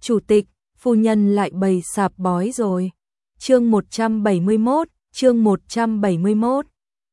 Chủ tịch, phu nhân lại bày sạp bói rồi. Chương 171.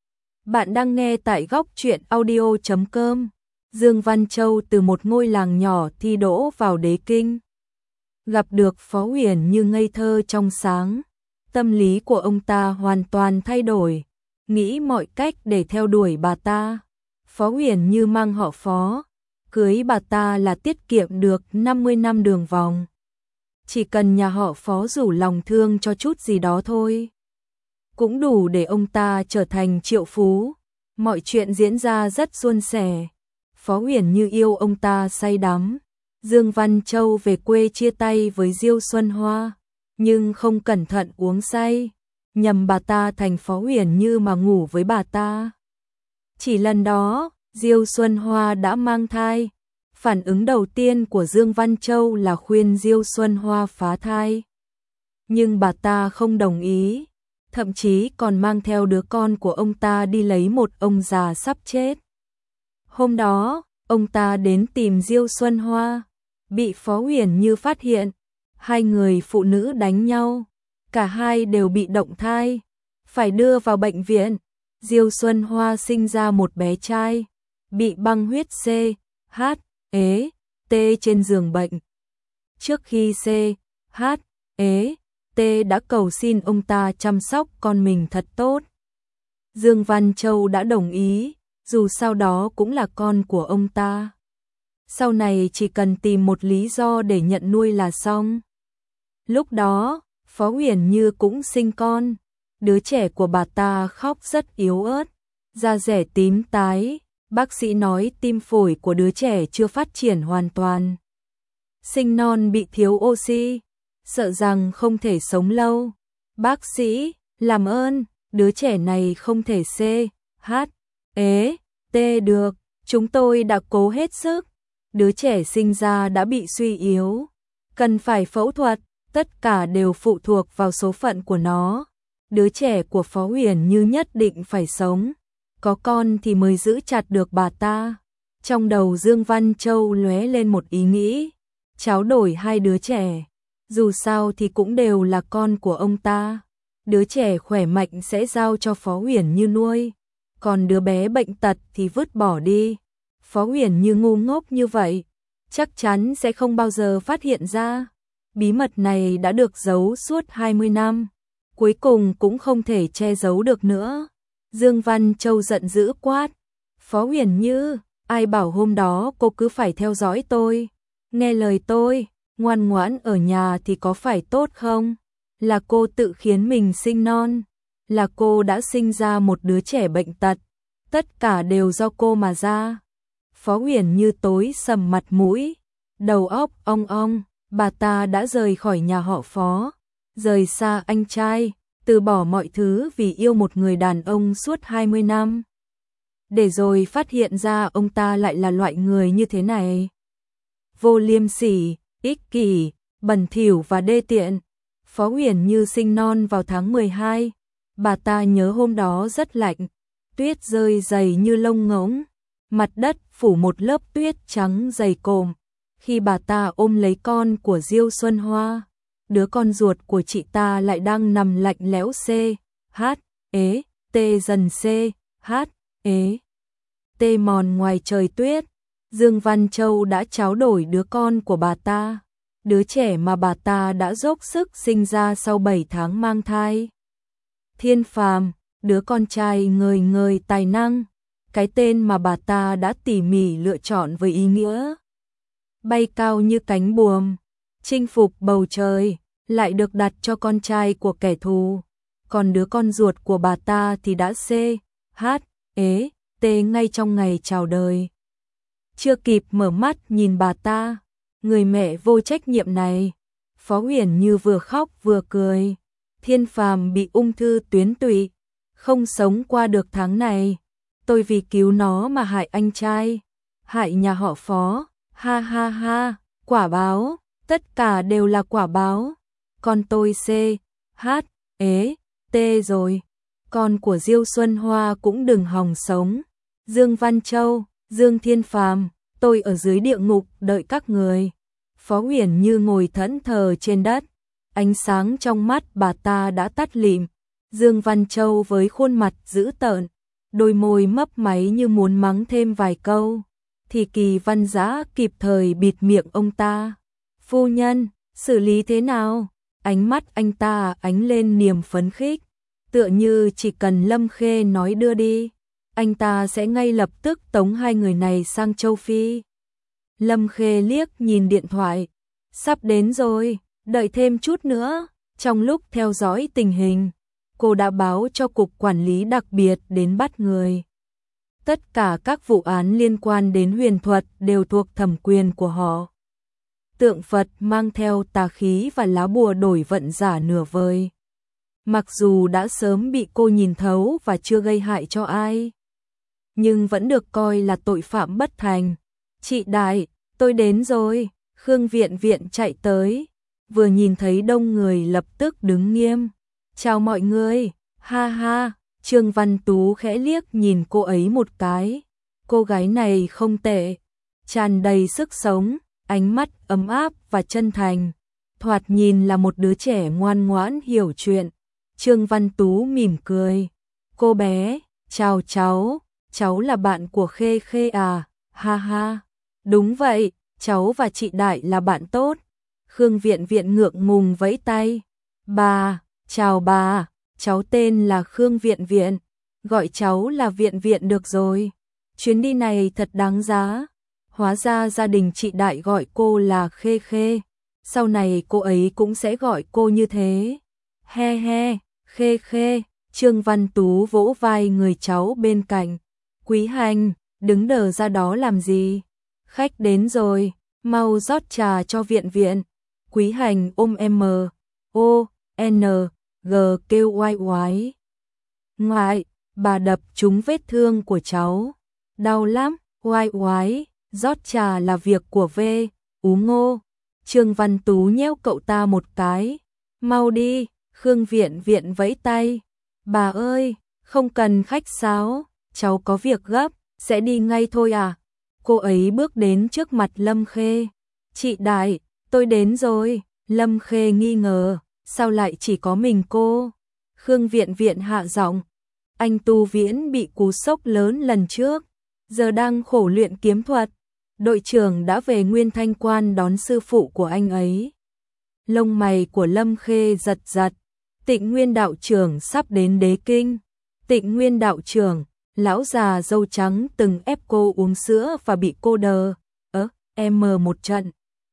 Bạn đang nghe tại góc truyện audio.com. Dương Văn Châu từ một ngôi làng nhỏ thi đỗ vào đế kinh. Gặp được Phó Uyển Như ngây thơ trong sáng. Tâm lý của ông ta hoàn toàn thay đổi, nghĩ mọi cách để theo đuổi bà ta. Phó Uyển Như mang họ Phó, cưới bà ta là tiết kiệm được 50 năm đường vòng. Chỉ cần nhà họ Phó rủ lòng thương cho chút gì đó thôi, cũng đủ để ông ta trở thành triệu phú. Mọi chuyện diễn ra rất suôn sẻ. Phó Uyển Như yêu ông ta say đắm. Dương Văn Châu về quê chia tay với Diêu Xuân Hoa, nhưng không cẩn thận uống say, nhầm bà ta thành Phó Uyển Như mà ngủ với bà ta. Chỉ lần đó, Diêu Xuân Hoa đã mang thai. Phản ứng đầu tiên của Dương Văn Châu là khuyên Diêu Xuân Hoa phá thai. Nhưng bà ta không đồng ý, thậm chí còn mang theo đứa con của ông ta đi lấy một ông già sắp chết. Hôm đó, ông ta đến tìm Diêu Xuân Hoa, bị Phó Uyển Như phát hiện. Hai người phụ nữ đánh nhau, cả hai đều bị động thai, phải đưa vào bệnh viện. Diêu Xuân Hoa sinh ra một bé trai, bị băng huyết C, H, ế, T trên giường bệnh. Trước khi C, H, ế, T đã cầu xin ông ta chăm sóc con mình thật tốt. Dương Văn Châu đã đồng ý, dù sao đó cũng là con của ông ta. Sau này chỉ cần tìm một lý do để nhận nuôi là xong. Lúc đó, Phó Uyển Như cũng sinh con. Đứa trẻ của bà ta khóc rất yếu ớt, da rẻ tím tái. Bác sĩ nói tim phổi của đứa trẻ chưa phát triển hoàn toàn. Sinh non bị thiếu oxy, sợ rằng không thể sống lâu. Bác sĩ, làm ơn, đứa trẻ này không thể C, H, ế, T được. Chúng tôi đã cố hết sức. Đứa trẻ sinh ra đã bị suy yếu, cần phải phẫu thuật. Tất cả đều phụ thuộc vào số phận của nó. Đứa trẻ của Phó Uyển Như nhất định phải sống, có con thì mới giữ chặt được bà ta. Trong đầu Dương Văn Châu lóe lên một ý nghĩ, tráo đổi hai đứa trẻ, dù sao thì cũng đều là con của ông ta. Đứa trẻ khỏe mạnh sẽ giao cho Phó Uyển Như nuôi, còn đứa bé bệnh tật thì vứt bỏ đi. Phó Uyển Như ngu ngốc như vậy, chắc chắn sẽ không bao giờ phát hiện ra. Bí mật này đã được giấu suốt 20 năm, cuối cùng cũng không thể che giấu được nữa. Dương Văn Châu giận dữ quát, Phó Uyển Như, ai bảo hôm đó cô cứ phải theo dõi tôi, nghe lời tôi, ngoan ngoãn ở nhà thì có phải tốt không? Là cô tự khiến mình sinh non, là cô đã sinh ra một đứa trẻ bệnh tật, tất cả đều do cô mà ra. Phó Uyển Như tối sầm mặt mũi, đầu óc ong ong. Bà ta đã rời khỏi nhà họ Phó, rời xa anh trai, từ bỏ mọi thứ vì yêu một người đàn ông suốt 20 năm. Để rồi phát hiện ra ông ta lại là loại người như thế này. Vô liêm sỉ, ích kỷ, bẩn thỉu và đê tiện. Phó Uyển Như sinh non vào tháng 12. Bà ta nhớ hôm đó rất lạnh, tuyết rơi dày như lông ngỗng, mặt đất phủ một lớp tuyết trắng dày cộm. Khi bà ta ôm lấy con của Diêu Xuân Hoa, đứa con ruột của chị ta lại đang nằm lạnh lẽo C, H, ế, T dần C, H, ế, T mòn ngoài trời tuyết. Dương Văn Châu đã tráo đổi đứa con của bà ta, đứa trẻ mà bà ta đã dốc sức sinh ra sau 7 tháng mang thai. Thiên Phàm, đứa con trai ngời ngời tài năng, cái tên mà bà ta đã tỉ mỉ lựa chọn với ý nghĩa bay cao như cánh buồm, chinh phục bầu trời, lại được đặt cho con trai của kẻ thù. Còn đứa con ruột của bà ta thì đã C, H, ế, T ngay trong ngày chào đời. Chưa kịp mở mắt nhìn bà ta, người mẹ vô trách nhiệm này. Phó Uyển Như vừa khóc vừa cười. Thiên Phàm bị ung thư tuyến tụy, không sống qua được tháng này. Tôi vì cứu nó mà hại anh trai, hại nhà họ Phó. Ha ha ha, quả báo, tất cả đều là quả báo. Con tôi C, H, ế, T rồi. Con của Diêu Xuân Hoa cũng đừng hòng sống. Dương Văn Châu, Dương Thiên Phàm, tôi ở dưới địa ngục đợi các người. Phó Uyển Như ngồi thẫn thờ trên đất, ánh sáng trong mắt bà ta đã tắt lịm. Dương Văn Châu với khuôn mặt dữ tợn, đôi môi mấp máy như muốn mắng thêm vài câu, thì Kỳ Văn Dã kịp thời bịt miệng ông ta. Phu nhân, xử lý thế nào? Ánh mắt anh ta ánh lên niềm phấn khích, tựa như chỉ cần Lâm Khê nói đưa đi, anh ta sẽ ngay lập tức tống hai người này sang châu Phi. Lâm Khê liếc nhìn điện thoại, sắp đến rồi, đợi thêm chút nữa. Trong lúc theo dõi tình hình, cô đã báo cho Cục Quản lý đặc biệt đến bắt người. Tất cả các vụ án liên quan đến huyền thuật đều thuộc thẩm quyền của họ. Tượng Phật mang theo tà khí và lá bùa đổi vận giả nửa vời. Mặc dù đã sớm bị cô nhìn thấu và chưa gây hại cho ai, nhưng vẫn được coi là tội phạm bất thành. Chị Đại, tôi đến rồi. Khương Viện Viện chạy tới, vừa nhìn thấy đông người lập tức đứng nghiêm. Chào mọi người, ha ha. Trương Văn Tú khẽ liếc nhìn cô ấy một cái. Cô gái này không tệ, tràn đầy sức sống, ánh mắt ấm áp và chân thành, thoạt nhìn là một đứa trẻ ngoan ngoãn hiểu chuyện. Trương Văn Tú mỉm cười. Cô bé, chào cháu là bạn của Khê Khê à, ha ha. Đúng vậy, cháu và chị Đại là bạn tốt. Khương Viện Viện ngượng ngùng vẫy tay. Bà, chào bà, cháu tên là Khương Viện Viện, gọi cháu là Viện Viện được rồi. Chuyến đi này thật đáng giá. Hóa ra gia đình chị Đại gọi cô là Khê Khê, sau này cô ấy cũng sẽ gọi cô như thế. He he, Khê Khê. Trương Văn Tú vỗ vai người cháu bên cạnh. Quý Hành, đứng đờ ra đó làm gì? Khách đến rồi, mau rót trà cho Viện Viện. Quý Hành ôm M.O.N.G kêu oai oái. Ngoại, bà đập trúng vết thương của cháu. Đau lắm, oai oái, rót trà là việc của Ú Ngô. Trương Văn Tú nhéo cậu ta một cái. Mau đi, Khương Viện Viện vẫy tay. Bà ơi, không cần khách sáo, cháu có việc gấp, sẽ đi ngay thôi à. Cô ấy bước đến trước mặt Lâm Khê. Chị Đại, tôi đến rồi. Lâm Khê nghi ngờ, sao lại chỉ có mình cô? Khương Viện Viện hạ giọng. Anh Tu Viễn bị cú sốc lớn lần trước, giờ đang khổ luyện kiếm thuật. Đội trưởng đã về Nguyên Thanh Quan đón sư phụ của anh ấy. Lông mày của Lâm Khê giật giật. Tịnh Nguyên đạo trưởng sắp đến Đế Kinh. Tịnh Nguyên đạo trưởng, lão già râu trắng từng ép cô uống sữa và bị cô đờ một trận.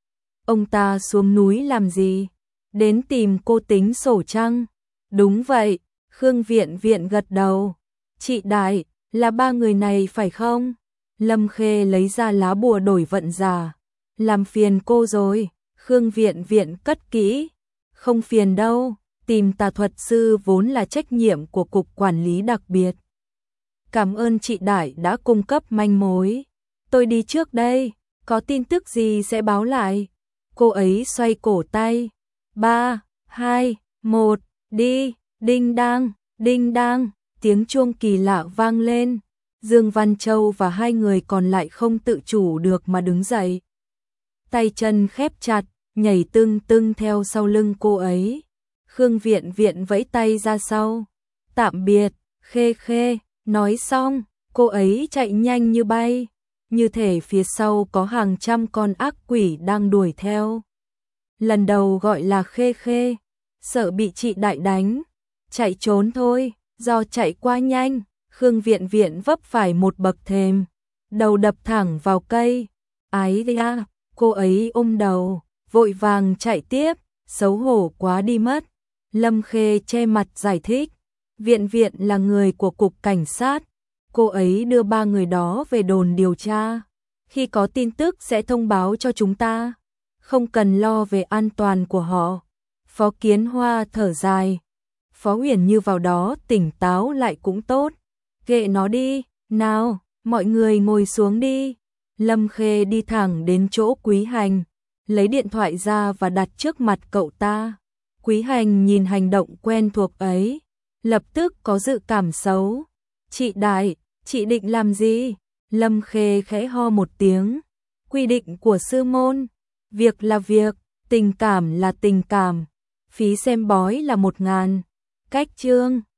Ông ta xuống núi làm gì? Đến tìm cô tính sổ chăng? Đúng vậy, Khương Viện Viện gật đầu. Chị Đại, là ba người này phải không? Lâm Khê lấy ra lá bùa đổi vận giả. Làm phiền cô rồi. Khương Viện Viện cất kỹ. Không phiền đâu, tìm tà thuật sư vốn là trách nhiệm của Cục Quản lý đặc biệt. Cảm ơn chị Đại đã cung cấp manh mối. Tôi đi trước đây, có tin tức gì sẽ báo lại. Cô ấy xoay cổ tay. 3, 2, 1, đi. Đinh đang, tiếng chuông kỳ lạ vang lên. Dương Văn Châu và hai người còn lại không tự chủ được mà đứng dậy. Tay chân khép chặt, nhảy tưng tưng theo sau lưng cô ấy. Khương Viện Viện vẫy tay ra sau. Tạm biệt, Khê Khê. Nói xong, cô ấy chạy nhanh như bay, như thể phía sau có hàng trăm con ác quỷ đang đuổi theo. Lần đầu gọi là Khê Khê, sợ bị chị Đại đánh, chạy trốn thôi, do chạy quá nhanh, Khương Viện Viện vấp phải một bậc thềm, đầu đập thẳng vào cây. Ái da, cô ấy ôm đầu, vội vàng chạy tiếp, xấu hổ quá đi mất. Lâm Khê che mặt giải thích. Viện Viện là người của Cục Cảnh sát, cô ấy đưa ba người đó về đồn điều tra. Khi có tin tức sẽ thông báo cho chúng ta, không cần lo về an toàn của họ. Phó Kiến Hoa thở dài. Phó Uyển Như vào đó tỉnh táo lại cũng tốt. Kệ nó đi, nào, mọi người ngồi xuống đi. Lâm Khê đi thẳng đến chỗ Quý Hành, lấy điện thoại ra và đặt trước mặt cậu ta. Quý Hành nhìn hành động quen thuộc ấy, lập tức có dự cảm xấu. Chị Đại, chị định làm gì? Lâm Khê khẽ ho một tiếng. Quy định của sư môn. Việc là việc, tình cảm là tình cảm. Phí xem bói là 1.000. Cách chương